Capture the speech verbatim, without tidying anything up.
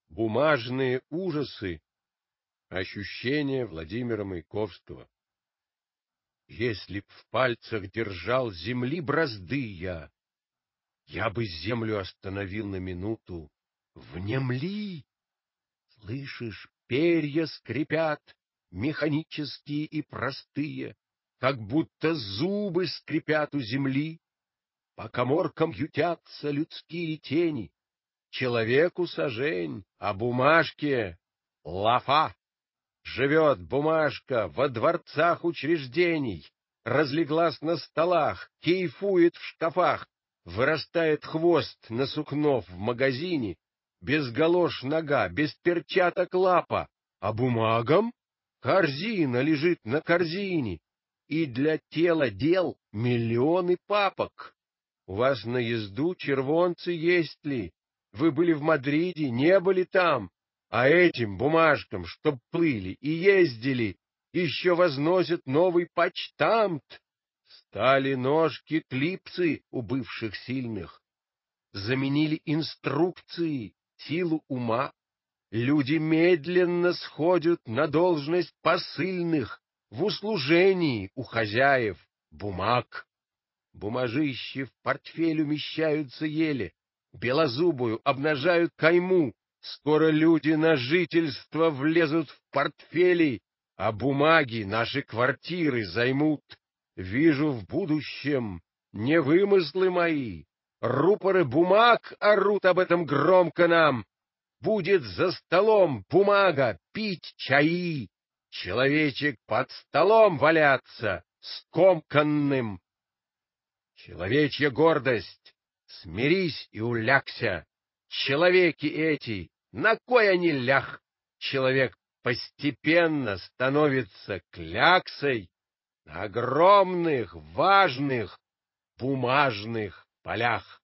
Бумажные ужасы. Ощущения Владимира Маяковского. Если б в пальцах держал земли бразды я, я бы землю остановил на минуту. Внемли! Слышишь, перья скрипят, механические и простые, как будто зубы скрипят у земли. По каморкам ютятся людские тени. Человеку сажень, а бумажке — лафа. Живет бумажка во дворцах учреждений, разлеглась на столах, кейфует в шкафах, вырастает хвост на сукно в магазине, без галош нога, без перчаток лапа, а бумагам корзина лежит на корзине, и для тела дел миллионы папок. У вас на езду червонцы есть ли? Вы были в Мадриде, не были там? А этим бумажкам, чтоб плыли и ездили, еще возносят новый почтамт. Стали ножки клипсы у бывших сильных. Заменили инструкции, силу ума. Люди медленно сходят на должность посыльных в услужении у хозяев бумаг. Бумажищи в портфель умещаются еле, белозубую обнажают кайму. Скоро люди на жительство влезут в портфели, а бумаги наши квартиры займут. Вижу в будущем не вымыслы мои, рупоры бумаг орут об этом громко нам. Будет за столом бумага пить чаи, человечек под столом валяться скомканным. Человечья гордость, смирись и улягся. Человеки эти, на кой они лях? Человек постепенно становится кляксой на огромных, важных, бумажных полях.